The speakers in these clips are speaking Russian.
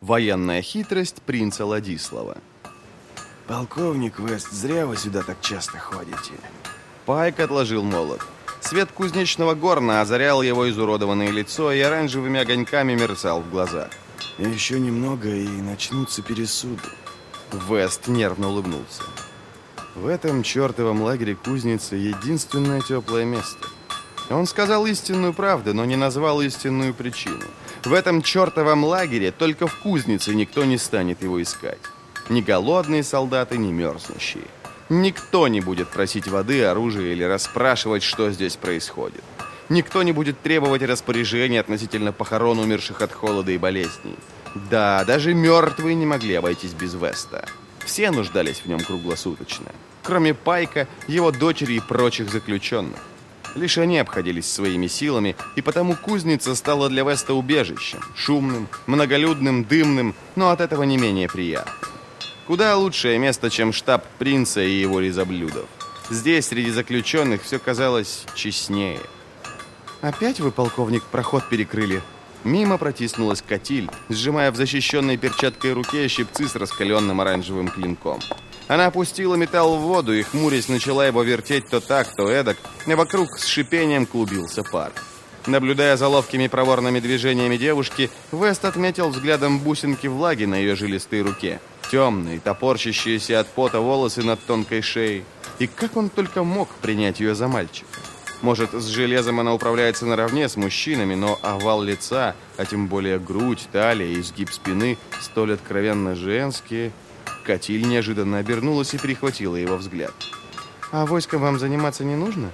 Военная хитрость принца Ладислава. Полковник Вест, зря вы сюда так часто ходите. Пайк отложил молот. Свет кузнечного горна озарял его изуродованное лицо и оранжевыми огоньками мерцал в глазах. Еще немного, и начнутся пересуды. Вест нервно улыбнулся. В этом чертовом лагере кузницы единственное теплое место. Он сказал истинную правду, но не назвал истинную причину. В этом чертовом лагере только в кузнице никто не станет его искать. Ни голодные солдаты, ни мерзнущие. Никто не будет просить воды, оружия или расспрашивать, что здесь происходит. Никто не будет требовать распоряжения относительно похорон умерших от холода и болезней. Да, даже мертвые не могли обойтись без Веста. Все нуждались в нем круглосуточно. Кроме Пайка, его дочери и прочих заключенных. Лишь они обходились своими силами, и потому кузница стала для Веста убежищем. Шумным, многолюдным, дымным, но от этого не менее приятным. Куда лучшее место, чем штаб принца и его лизоблюдов. Здесь, среди заключенных, все казалось честнее. «Опять вы, полковник, проход перекрыли?» Мимо протиснулась Катиль, сжимая в защищенной перчаткой руке щипцы с раскаленным оранжевым клинком. Она опустила металл в воду и, хмурясь, начала его вертеть то так, то эдак, и вокруг с шипением клубился пар. Наблюдая за ловкими проворными движениями девушки, Вест отметил взглядом бусинки влаги на ее жилистой руке, темные, топорщащиеся от пота волосы над тонкой шеей. И как он только мог принять ее за мальчика? Может, с железом она управляется наравне с мужчинами, но овал лица, а тем более грудь, талия и изгиб спины, столь откровенно женские. Катиль неожиданно обернулась и перехватила его взгляд. «А войском вам заниматься не нужно?»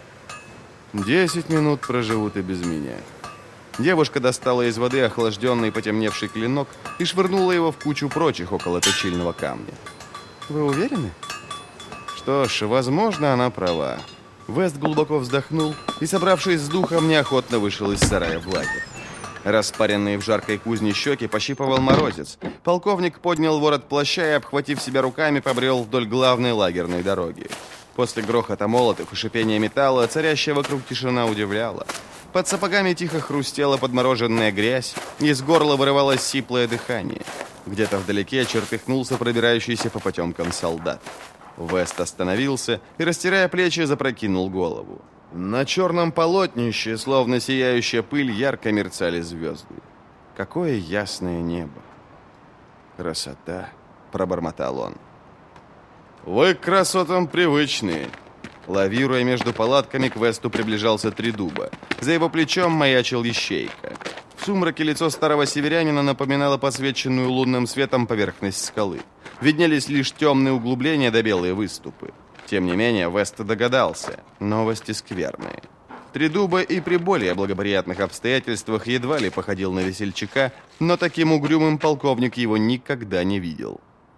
10 минут проживут и без меня». Девушка достала из воды охлажденный потемневший клинок и швырнула его в кучу прочих около точильного камня. «Вы уверены?» Что ж, возможно, она права. Вест глубоко вздохнул и, собравшись с духом, неохотно вышел из сарая в лагерь. Распаренные в жаркой кузне щеки пощипывал морозец. Полковник поднял ворот плаща и, обхватив себя руками, побрел вдоль главной лагерной дороги. После грохота молотов и шипения металла царящая вокруг тишина удивляла. Под сапогами тихо хрустела подмороженная грязь, из горла вырывалось сиплое дыхание. Где-то вдалеке чертыхнулся пробирающийся по потемкам солдат. Вест остановился и, растирая плечи, запрокинул голову. На черном полотнище, словно сияющая пыль, ярко мерцали звезды. Какое ясное небо! «Красота!» — пробормотал он. «Вы к красотам привычные!» Лавируя между палатками, к Весту приближался Тридуба. За его плечом маячил Ищейка. В сумраке лицо старого северянина напоминало посвеченную лунным светом поверхность скалы. Виднелись лишь темные углубления да белые выступы. Тем не менее, Вест догадался. Новости скверные. Тридуба и при более благоприятных обстоятельствах едва ли походил на весельчака, но таким угрюмым полковник его никогда не видел.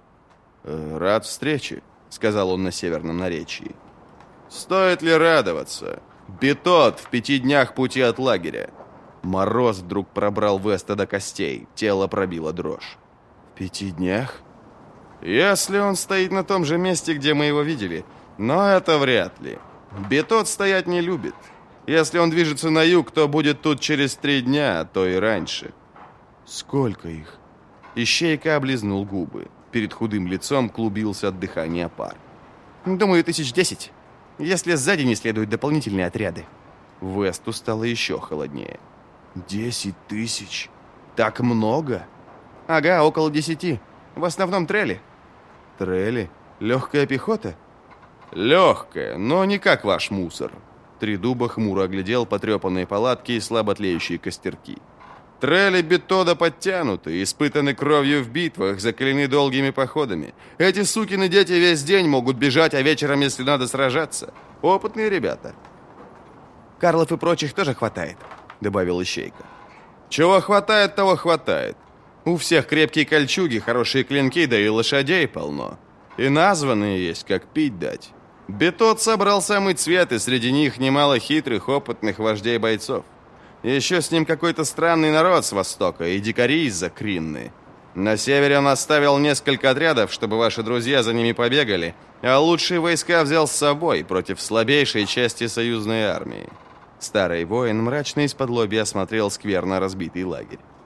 «Рад встрече», — сказал он на северном наречии. «Стоит ли радоваться? Бетот в 5 днях пути от лагеря». Мороз вдруг пробрал Веста до костей, тело пробило дрожь. «В 5 днях?» «Если он стоит на том же месте, где мы его видели, но это вряд ли. Бетот стоять не любит. Если он движется на юг, то будет тут через 3 дня, а то и раньше». «Сколько их?» Ищейка облизнул губы. Перед худым лицом клубился от дыхания пар. «Думаю, 1010, если сзади не следуют дополнительные отряды». Весту стало еще холоднее. 10 тысяч? Так много?» «Ага, около 10. В основном трели». «Трели? Легкая пехота?» «Легкая, но не как ваш мусор». Тридуба хмуро оглядел потрепанные палатки и слабо тлеющие костерки. «Трели Бетода подтянуты, испытаны кровью в битвах, закалены долгими походами. Эти сукины дети весь день могут бежать, а вечером, если надо, сражаться. Опытные ребята». «Карлов и прочих тоже хватает», — добавил Ищейка. «Чего хватает, того хватает. У всех крепкие кольчуги, хорошие клинки, да и лошадей полно. И названные есть, как пить дать. Бетот собрал самый цвет, и среди них немало хитрых, опытных вождей-бойцов. Еще с ним какой-то странный народ с востока и дикари из-за Кринны. На севере он оставил несколько отрядов, чтобы ваши друзья за ними побегали, а лучшие войска взял с собой против слабейшей части союзной армии». Старый воин мрачно из-под лобья осмотрел скверно разбитый лагерь.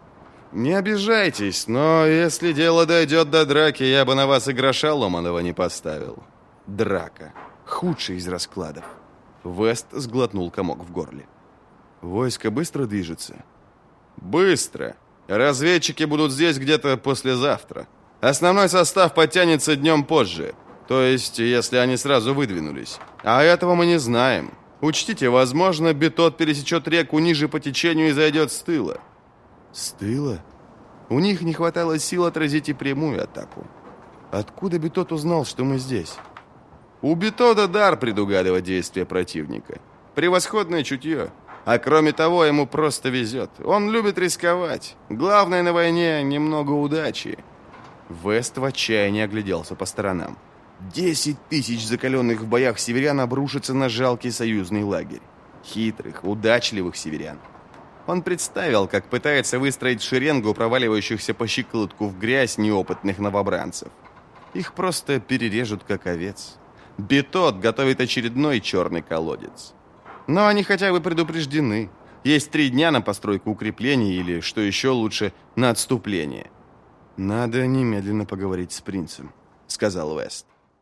Не обижайтесь, но если дело дойдет до драки, я бы на вас и гроша ломаного не поставил. Драка. Худший из раскладов. Вест сглотнул комок в горле. Войско быстро движется? Быстро. Разведчики будут здесь где-то послезавтра. Основной состав подтянется днем позже. То есть, если они сразу выдвинулись. А этого мы не знаем. Учтите, возможно, Бетот пересечет реку ниже по течению и зайдет с тыла. С тыла? У них не хватало сил отразить и прямую атаку. Откуда Бетот узнал, что мы здесь? У Бетота дар предугадывать действия противника. Превосходное чутье. А кроме того, ему просто везет. Он любит рисковать. Главное на войне — немного удачи. Вест в отчаянии огляделся по сторонам. 10 тысяч закаленных в боях северян обрушатся на жалкий союзный лагерь. Хитрых, удачливых северян. Он представил, как пытается выстроить шеренгу проваливающихся по щиколотку в грязь неопытных новобранцев. Их просто перережут, как овец. Бетот готовит очередной черный колодец. Но они хотя бы предупреждены. Есть 3 дня на постройку укреплений или, что еще лучше, на отступление. «Надо немедленно поговорить с принцем», — сказал Вест.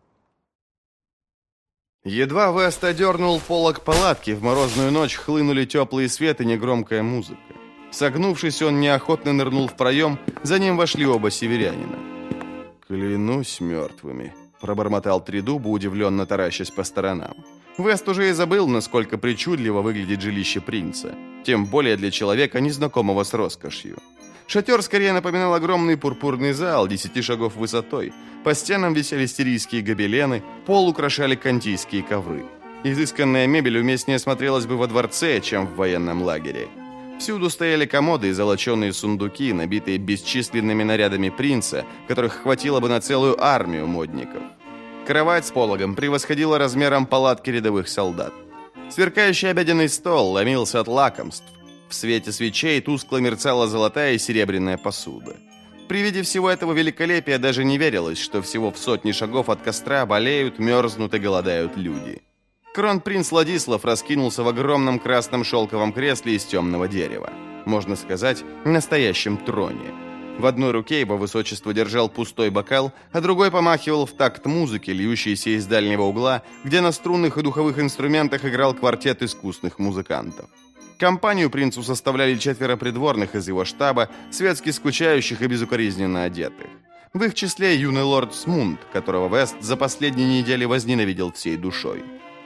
Едва Вест одернул полог палатки, в морозную ночь хлынули теплый свет и негромкая музыка. Согнувшись, он неохотно нырнул в проем, за ним вошли оба северянина. «Клянусь мертвыми», — пробормотал Тридуба, удивленно таращась по сторонам. Вест уже и забыл, насколько причудливо выглядит жилище принца, тем более для человека, незнакомого с роскошью. Шатер скорее напоминал огромный пурпурный зал 10 шагов высотой. По стенам висели сирийские гобелены, пол украшали кантийские ковры. Изысканная мебель уместнее смотрелась бы во дворце, чем в военном лагере. Всюду стояли комоды и золоченые сундуки, набитые бесчисленными нарядами принца, которых хватило бы на целую армию модников. Кровать с пологом превосходила размером палатки рядовых солдат. Сверкающий обеденный стол ломился от лакомств. В свете свечей тускло мерцала золотая и серебряная посуда. При виде всего этого великолепия даже не верилось, что всего в 100 шагов от костра болеют, мерзнут и голодают люди. Кронпринц Владислав раскинулся в огромном красном шелковом кресле из темного дерева. Можно сказать, настоящем троне. В одной руке его высочество держал пустой бокал, а другой помахивал в такт музыки, льющейся из дальнего угла, где на струнных и духовых инструментах играл квартет искусных музыкантов. Компанию принцу составляли 4 придворных из его штаба, светски скучающих и безукоризненно одетых. В их числе юный лорд Смунд, которого Вест за последние недели возненавидел всей душой.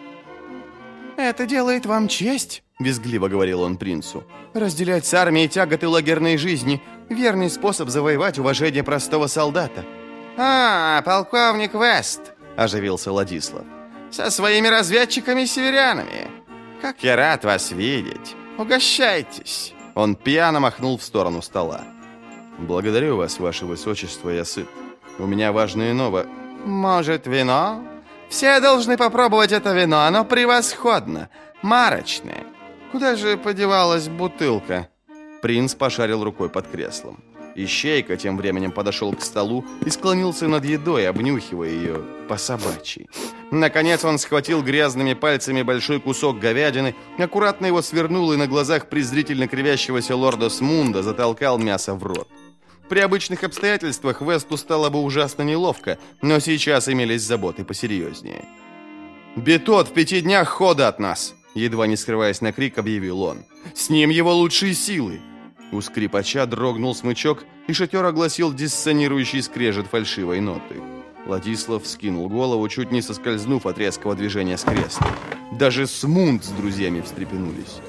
«Это делает вам честь», — визгливо говорил он принцу. «Разделять с армией тяготы лагерной жизни — верный способ завоевать уважение простого солдата». «А, полковник Вест», — оживился Владислав, — «со своими разведчиками-северянами. Как я рад вас видеть. Угощайтесь». Он пьяно махнул в сторону стола. «Благодарю вас, ваше высочество, я сыт. У меня важное ново». «Может, вино? Все должны попробовать это вино, оно превосходно, марочное. Куда же подевалась бутылка?» Принц пошарил рукой под креслом. Ищейка тем временем подошел к столу и склонился над едой, обнюхивая ее по-собачьи. Наконец он схватил грязными пальцами большой кусок говядины, аккуратно его свернул и на глазах презрительно кривящегося лорда Смунда затолкал мясо в рот. При обычных обстоятельствах Весту стало бы ужасно неловко, но сейчас имелись заботы посерьезнее. «Бетот в 5 днях хода от нас!» Едва не скрываясь на крик, объявил он. «С ним его лучшие силы!» У скрипача дрогнул смычок, и шатер огласил диссонирующий скрежет фальшивой ноты. Владислав скинул голову, чуть не соскользнув от резкого движения с кресла. Даже Смунд с друзьями встрепенулись.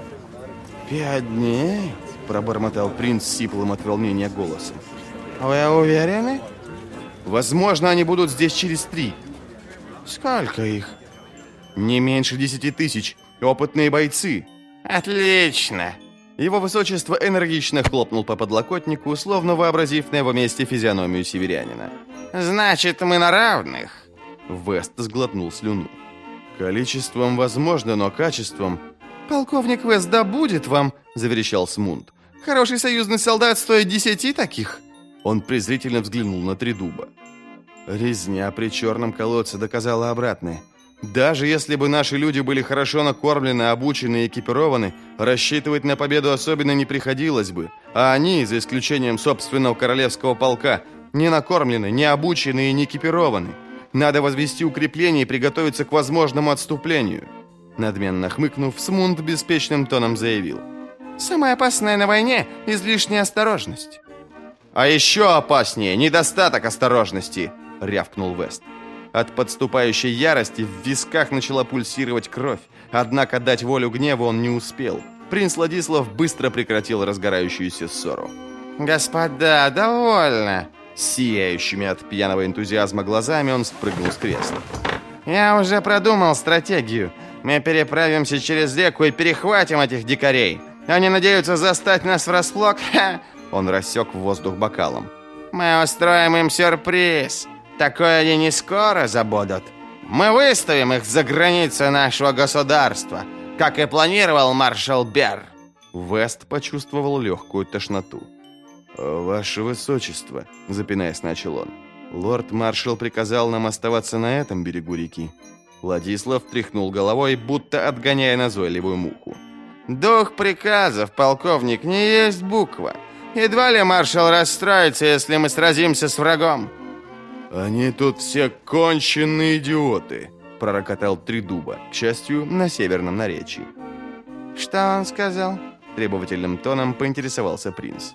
5 дней?» – пробормотал принц сиплым от волнения голосом. «Вы уверены?» «Возможно, они будут здесь через 3. «Сколько их?» «Не меньше 10 тысяч. Опытные бойцы». «Отлично!» Его высочество энергично хлопнул по подлокотнику, словно вообразив на его месте физиономию северянина. «Значит, мы на равных?» Вест сглотнул слюну. «Количеством возможно, но качеством...» «Полковник Вест, да будет вам!» – заверещал Смунд. «Хороший союзный солдат стоит 10 таких!» Он презрительно взглянул на Тридуба. «Резня при черном колодце доказала обратное. Даже если бы наши люди были хорошо накормлены, обучены и экипированы, рассчитывать на победу особенно не приходилось бы. А они, за исключением собственного королевского полка, не накормлены, не обучены и не экипированы. Надо возвести укрепление и приготовиться к возможному отступлению». Надменно хмыкнув, Смунд беспечным тоном заявил: «Самое опасное на войне – излишняя осторожность». «А еще опаснее – недостаток осторожности!» – рявкнул Вест. От подступающей ярости в висках начала пульсировать кровь, однако дать волю гневу он не успел. Принц Владислав быстро прекратил разгорающуюся ссору. «Господа, довольно!» Сияющими от пьяного энтузиазма глазами он спрыгнул с кресла. «Я уже продумал стратегию. Мы переправимся через реку и перехватим этих дикарей. Они надеются застать нас врасплох. Ха!» Он рассек в воздух бокалом. «Мы устроим им сюрприз. Такое они не скоро забудут. Мы выставим их за границы нашего государства, как и планировал маршал Берр». Вест почувствовал легкую тошноту. «Ваше Высочество», — запинаясь, начал он, — «лорд-маршал приказал нам оставаться на этом берегу реки». Владислав тряхнул головой, будто отгоняя назойливую муху. «Дух приказов, полковник, не есть буква. Едва ли маршал расстроится, если мы сразимся с врагом». «Они тут все конченые идиоты», — пророкотал Тридуба, к счастью, на северном наречии. «Что он сказал?» — требовательным тоном поинтересовался принц.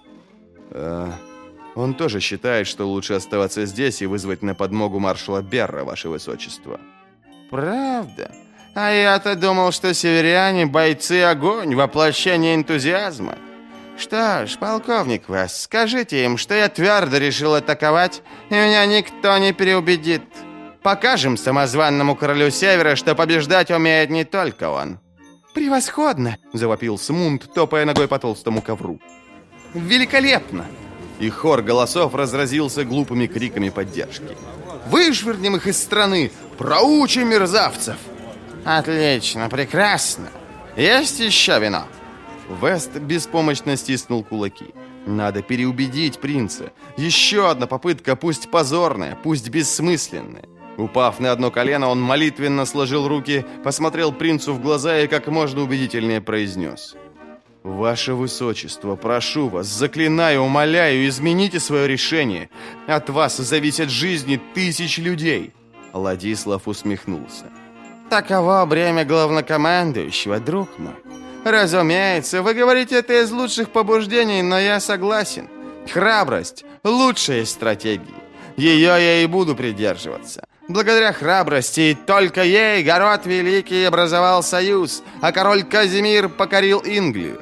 «Он тоже считает, что лучше оставаться здесь и вызвать на подмогу маршала Берра, ваше высочество». «Правда? А я-то думал, что северяне — бойцы огонь, воплощение энтузиазма. Что ж, полковник Вест, скажите им, что я твердо решил атаковать, и меня никто не переубедит. Покажем самозванному королю Севера, что побеждать умеет не только он». «Превосходно!» — завопил Смунд, топая ногой по толстому ковру. «Великолепно!» И хор голосов разразился глупыми криками поддержки. «Вышвырнем их из страны! Проучим мерзавцев!» «Отлично, прекрасно! Есть еще вино?» Вест беспомощно стиснул кулаки. Надо переубедить принца. Еще одна попытка, пусть позорная, пусть бессмысленная. Упав на одно колено, он молитвенно сложил руки, посмотрел принцу в глаза и как можно убедительнее произнес: «Ваше Высочество, прошу вас, заклинаю, умоляю, измените свое решение. От вас зависят жизни тысяч людей». Владислав усмехнулся. «Таково бремя главнокомандующего, друг мой. Разумеется, вы говорите это из лучших побуждений, но я согласен. Храбрость – лучшая из стратегий. Ее я и буду придерживаться. Благодаря храбрости и только ей Город Великий образовал союз, а король Казимир покорил Инглию.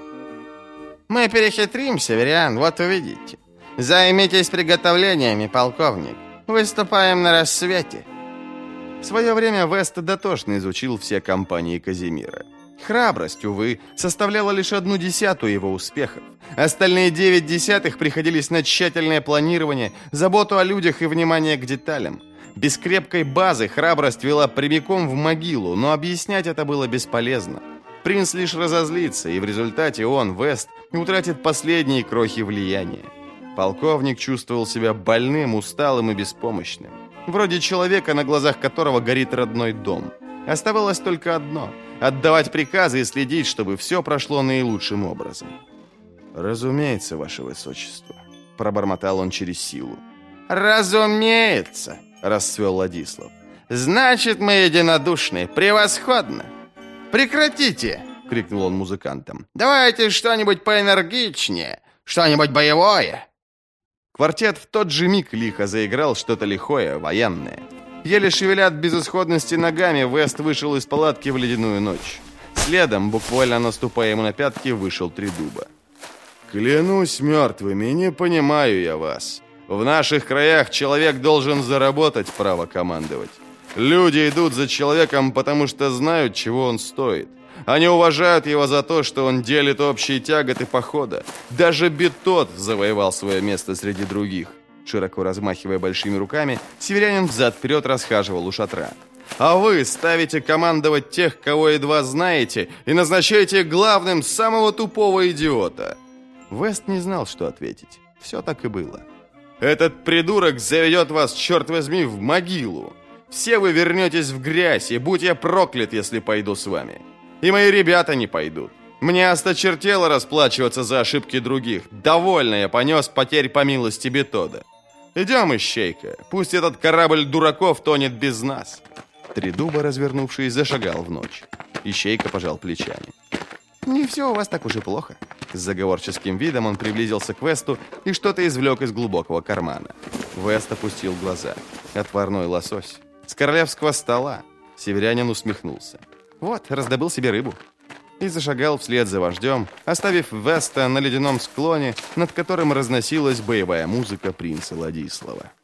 Мы перехитрим, северян, вот увидите. Займитесь приготовлениями, полковник. Выступаем на рассвете». В свое время Вест дотошно изучил все кампании Казимира. Храбрость, увы, составляла лишь 1/10 его успехов. Остальные 9/10 приходились на тщательное планирование, заботу о людях и внимание к деталям. Без крепкой базы храбрость вела прямиком в могилу, но объяснять это было бесполезно. Принц лишь разозлится, и в результате он, Вест, утратит последние крохи влияния. Полковник чувствовал себя больным, усталым и беспомощным. Вроде человека, на глазах которого горит родной дом. Оставалось только одно – отдавать приказы и следить, чтобы все прошло наилучшим образом. «Разумеется, ваше высочество», – пробормотал он через силу. «Разумеется», – расцвел Владислав. «Значит, мы единодушны. Превосходно!» «Прекратите!» — крикнул он музыкантам. «Давайте что-нибудь поэнергичнее, что-нибудь боевое!» Квартет в тот же миг лихо заиграл что-то лихое, военное. Еле шевеля от безысходности ногами, Вест вышел из палатки в ледяную ночь. Следом, буквально наступая ему на пятки, вышел Тридуба. «Клянусь мертвыми, не понимаю я вас. В наших краях человек должен заработать право командовать. Люди идут за человеком, потому что знают, чего он стоит. Они уважают его за то, что он делит общие тяготы похода. Даже Бетот завоевал свое место среди других». Широко размахивая большими руками, северянин взад-вперед расхаживал у шатра. «А вы ставите командовать тех, кого едва знаете, и назначаете главным самого тупого идиота». Вест не знал, что ответить. Все так и было. «Этот придурок заведет вас, черт возьми, в могилу. Все вы вернетесь в грязь, и будь я проклят, если пойду с вами. И мои ребята не пойдут. Мне осточертело расплачиваться за ошибки других. Довольно я понес потерь по милости Бетода. Идем, ищейка, пусть этот корабль дураков тонет без нас». Тридуба, развернувшись, зашагал в ночь. Ищейка пожал плечами. «Не все у вас так уж и плохо». С заговорческим видом он приблизился к Весту и что-то извлек из глубокого кармана. Вест опустил глаза. Отварной лосось. С королевского стола. Северянин усмехнулся. «Вот, раздобыл себе рыбу». И зашагал вслед за вождем, оставив Веста на ледяном склоне, над которым разносилась боевая музыка принца Ладислава.